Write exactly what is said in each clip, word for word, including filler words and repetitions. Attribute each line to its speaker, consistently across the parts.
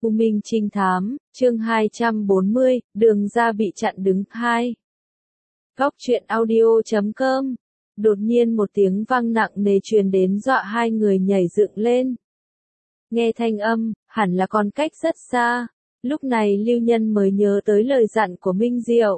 Speaker 1: U Minh Trinh Thám, chương hai trăm bốn mươi, đường ra bị chặn đứng, hai. Góc truyện audio chấm com. Đột nhiên một tiếng vang nặng nề truyền đến dọa hai người nhảy dựng lên. Nghe thanh âm, hẳn là còn cách rất xa. Lúc này Lưu Nhân mới nhớ tới lời dặn của Minh Diệu.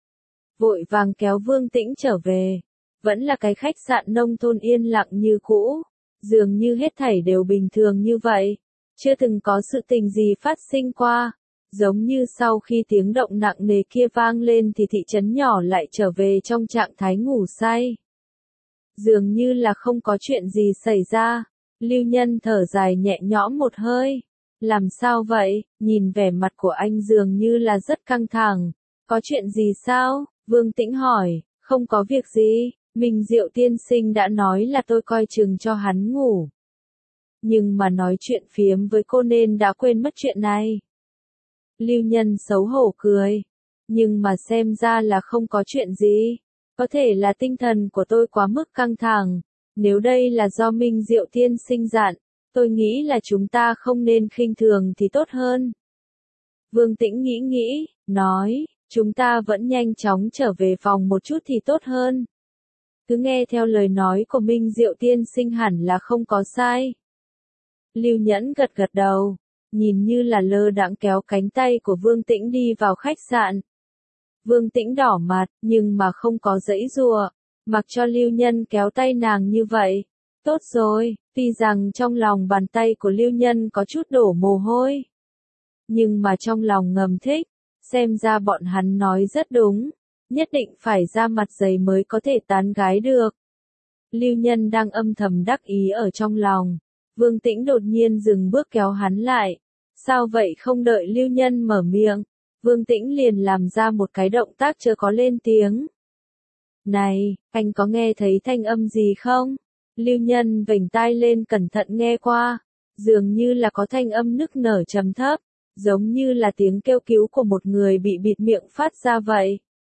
Speaker 1: Vội vàng kéo Vương Tĩnh trở về. Vẫn là cái khách sạn nông thôn yên lặng như cũ. Dường như hết thảy đều bình thường như vậy. Chưa từng có sự tình gì phát sinh qua. Giống như sau khi tiếng động nặng nề kia vang lên thì thị trấn nhỏ lại trở về trong trạng thái ngủ say. Dường như là không có chuyện gì xảy ra. Lưu Nhân thở dài nhẹ nhõm một hơi. Làm sao vậy? Nhìn vẻ mặt của anh dường như là rất căng thẳng. Có chuyện gì sao? Vương Tĩnh hỏi. Không có việc gì. Minh Diệu tiên sinh đã nói là tôi coi chừng cho hắn ngủ. Nhưng mà nói chuyện phiếm với cô nên đã quên mất chuyện này. Lưu Nhân xấu hổ cười. Nhưng mà xem ra là không có chuyện gì. Có thể là tinh thần của tôi quá mức căng thẳng. Nếu đây là do Minh Diệu tiên sinh dặn, tôi nghĩ là chúng ta không nên khinh thường thì tốt hơn. Vương Tĩnh nghĩ nghĩ, nói, chúng ta vẫn nhanh chóng trở về phòng một chút thì tốt hơn. Cứ nghe theo lời nói của Minh Diệu tiên sinh hẳn là không có sai. Lưu Nhẫn gật gật đầu, nhìn như là lơ đãng kéo cánh tay của Vương Tĩnh đi vào khách sạn. Vương Tĩnh đỏ mặt, nhưng mà không có giãy giụa, mặc cho Lưu Nhân kéo tay nàng như vậy. Tốt rồi, tuy rằng trong lòng bàn tay của Lưu Nhân có chút đổ mồ hôi. Nhưng mà trong lòng ngầm thích, xem ra bọn hắn nói rất đúng, nhất định phải ra mặt dày mới có thể tán gái được. Lưu Nhân đang âm thầm đắc ý ở trong lòng. Vương Tĩnh đột nhiên dừng bước kéo hắn lại. Sao vậy? Không đợi Lưu Nhân mở miệng, Vương Tĩnh liền làm ra một cái động tác chưa có lên tiếng. Này, anh có nghe thấy thanh âm gì không? Lưu Nhân vểnh tai lên cẩn thận nghe qua, dường như là có thanh âm nức nở trầm thấp, giống như là tiếng kêu cứu của một người bị bịt miệng phát ra vậy.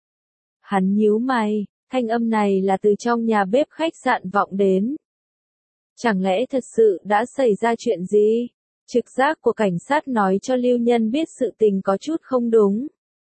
Speaker 1: Hắn nhíu mày, thanh âm này là từ trong nhà bếp khách sạn vọng đến. Chẳng lẽ thật sự đã xảy ra chuyện gì? Trực giác của cảnh sát nói cho Lưu Nhân biết sự tình có chút không đúng.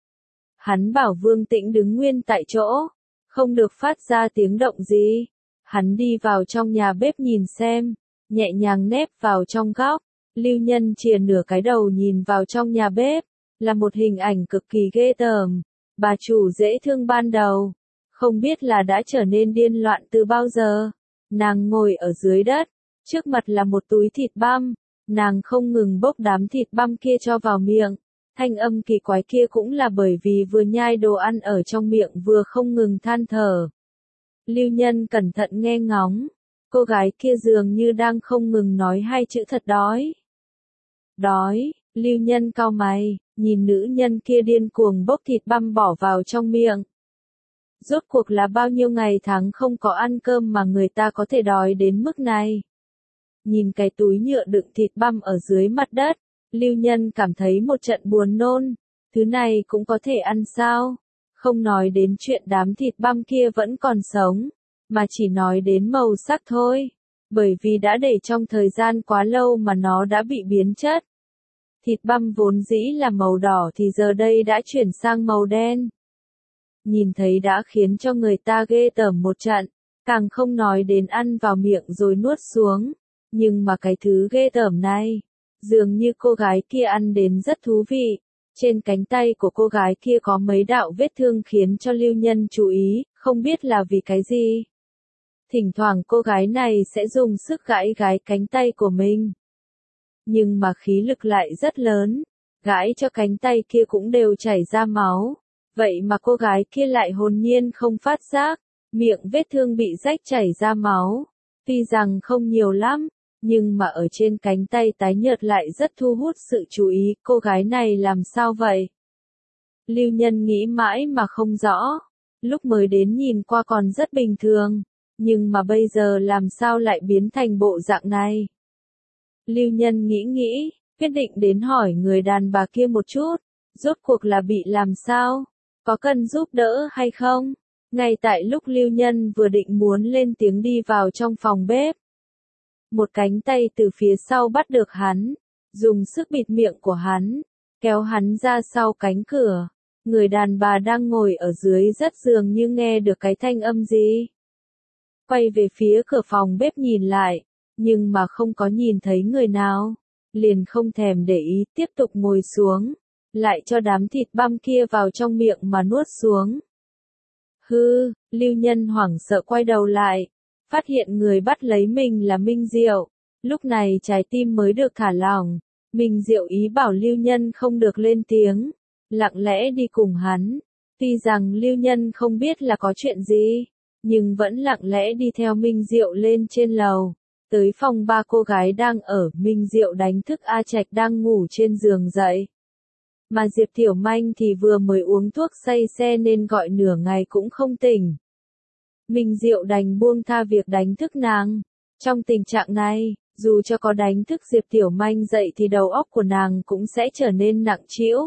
Speaker 1: Hắn bảo Vương Tĩnh đứng nguyên tại chỗ, không được phát ra tiếng động gì. Hắn đi vào trong nhà bếp nhìn xem, nhẹ nhàng nép vào trong góc. Lưu Nhân chìa nửa cái đầu nhìn vào trong nhà bếp, là một hình ảnh cực kỳ ghê tởm. Bà chủ dễ thương ban đầu, không biết là đã trở nên điên loạn từ bao giờ. Nàng ngồi ở dưới đất, trước mặt là một túi thịt băm, nàng không ngừng bốc đám thịt băm kia cho vào miệng. Thanh âm kỳ quái kia cũng là bởi vì vừa nhai đồ ăn ở trong miệng vừa không ngừng than thở. Lưu Nhân cẩn thận nghe ngóng, cô gái kia dường như đang không ngừng nói hai chữ thật đói. Đói, Lưu Nhân cau mày, nhìn nữ nhân kia điên cuồng bốc thịt băm bỏ vào trong miệng. Rốt cuộc là bao nhiêu ngày tháng không có ăn cơm mà người ta có thể đói đến mức này. Nhìn cái túi nhựa đựng thịt băm ở dưới mặt đất, Lưu Nhân cảm thấy một trận buồn nôn. Thứ này cũng có thể ăn sao? Không nói đến chuyện đám thịt băm kia vẫn còn sống, mà chỉ nói đến màu sắc thôi. Bởi vì đã để trong thời gian quá lâu mà nó đã bị biến chất. Thịt băm vốn dĩ là màu đỏ thì giờ đây đã chuyển sang màu đen. Nhìn thấy đã khiến cho người ta ghê tởm một trận, càng không nói đến ăn vào miệng rồi nuốt xuống. Nhưng mà cái thứ ghê tởm này, dường như cô gái kia ăn đến rất thú vị. Trên cánh tay của cô gái kia có mấy đạo vết thương khiến cho Lưu Nhân chú ý, không biết là vì cái gì. Thỉnh thoảng cô gái này sẽ dùng sức gãi gãi cánh tay của mình. Nhưng mà khí lực lại rất lớn, gãi cho cánh tay kia cũng đều chảy ra máu. Vậy mà cô gái kia lại hồn nhiên không phát giác, miệng vết thương bị rách chảy ra máu. Tuy rằng không nhiều lắm, nhưng mà ở trên cánh tay tái nhợt lại rất thu hút sự chú ý, cô gái này làm sao vậy? Lưu Nhân nghĩ mãi mà không rõ, lúc mới đến nhìn qua còn rất bình thường, nhưng mà bây giờ làm sao lại biến thành bộ dạng này? Lưu Nhân nghĩ nghĩ, quyết định đến hỏi người đàn bà kia một chút, rốt cuộc là bị làm sao? Có cần giúp đỡ hay không? Ngay tại lúc Lưu Nhân vừa định muốn lên tiếng đi vào trong phòng bếp, một cánh tay từ phía sau bắt được hắn, dùng sức bịt miệng của hắn, kéo hắn ra sau cánh cửa. Người đàn bà đang ngồi ở dưới rất dường như nghe được cái thanh âm gì. Quay về phía cửa phòng bếp nhìn lại, nhưng mà không có nhìn thấy người nào, liền không thèm để ý tiếp tục ngồi xuống, lại cho đám thịt băm kia vào trong miệng mà nuốt xuống. Hư, Lưu Nhân hoảng sợ quay đầu lại, phát hiện người bắt lấy mình là Minh Diệu, lúc này trái tim mới được thả lỏng. Minh Diệu ý bảo Lưu Nhân không được lên tiếng, lặng lẽ đi cùng hắn, tuy rằng Lưu Nhân không biết là có chuyện gì, nhưng vẫn lặng lẽ đi theo Minh Diệu lên trên lầu, tới phòng ba cô gái đang ở. Minh Diệu đánh thức A Trạch đang ngủ trên giường dậy. Mà Diệp Tiểu Manh thì vừa mới uống thuốc say xe nên gọi nửa ngày cũng không tỉnh. Minh Diệu đành buông tha việc đánh thức nàng. Trong tình trạng này, dù cho có đánh thức Diệp Tiểu Manh dậy thì đầu óc của nàng cũng sẽ trở nên nặng trĩu.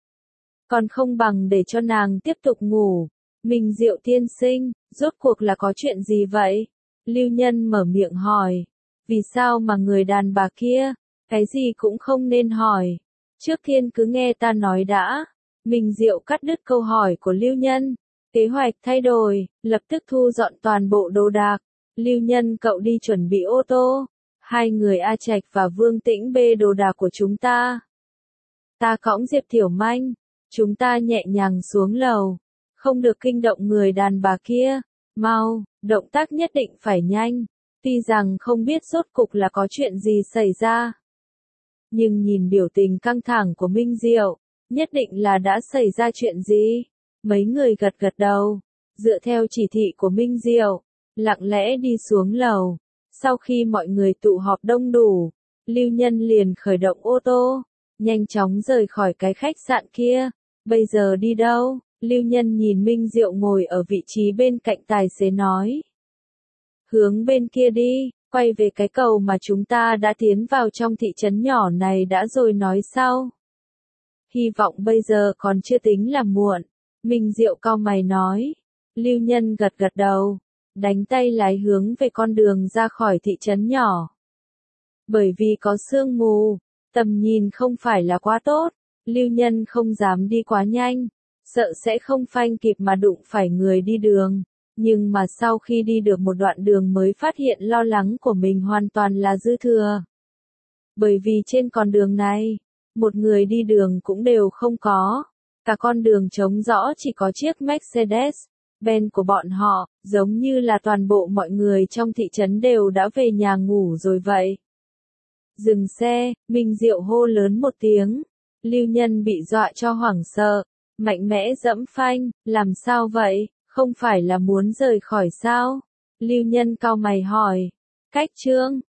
Speaker 1: Còn không bằng để cho nàng tiếp tục ngủ. Minh Diệu tiên sinh, rốt cuộc là có chuyện gì vậy? Lưu Nhân mở miệng hỏi. Vì sao mà người đàn bà kia, cái gì cũng không nên hỏi. Trước tiên cứ nghe ta nói đã. Minh Diệu cắt đứt câu hỏi của Lưu Nhân. Kế hoạch thay đổi, lập tức thu dọn toàn bộ đồ đạc. Lưu Nhân cậu đi chuẩn bị ô tô. Hai người A Trạch và Vương Tĩnh bê đồ đạc của chúng ta. Ta cõng Diệp Tiểu Manh. Chúng ta nhẹ nhàng xuống lầu. Không được kinh động người đàn bà kia. Mau, động tác nhất định phải nhanh. Tuy rằng không biết rốt cục là có chuyện gì xảy ra. Nhưng nhìn biểu tình căng thẳng của Minh Diệu, nhất định là đã xảy ra chuyện gì. Mấy người gật gật đầu, dựa theo chỉ thị của Minh Diệu, lặng lẽ đi xuống lầu. Sau khi mọi người tụ họp đông đủ, Lưu Nhân liền khởi động ô tô, nhanh chóng rời khỏi cái khách sạn kia. Bây giờ đi đâu? Lưu Nhân nhìn Minh Diệu ngồi ở vị trí bên cạnh tài xế nói. Hướng bên kia đi, quay về cái cầu mà chúng ta đã tiến vào trong thị trấn nhỏ này đã rồi nói sau. Hy vọng bây giờ còn chưa tính là muộn. Minh Diệu cau mày nói. Lưu Nhân gật gật đầu, đánh tay lái hướng về con đường ra khỏi thị trấn nhỏ. Bởi vì có sương mù, tầm nhìn không phải là quá tốt, Lưu Nhân không dám đi quá nhanh, sợ sẽ không phanh kịp mà đụng phải người đi đường. Nhưng mà sau khi đi được một đoạn đường mới phát hiện lo lắng của mình hoàn toàn là dư thừa. Bởi vì trên con đường này, một người đi đường cũng đều không có. Cả con đường trống rõ chỉ có chiếc Mercedes-Benz của bọn họ, giống như là toàn bộ mọi người trong thị trấn đều đã về nhà ngủ rồi vậy. Dừng xe, Minh Diệu hô lớn một tiếng. Lưu Nhân bị dọa cho hoảng sợ, mạnh mẽ giẫm phanh, làm sao vậy, không phải là muốn rời khỏi sao? Lưu Nhân cau mày hỏi. Cách Trương,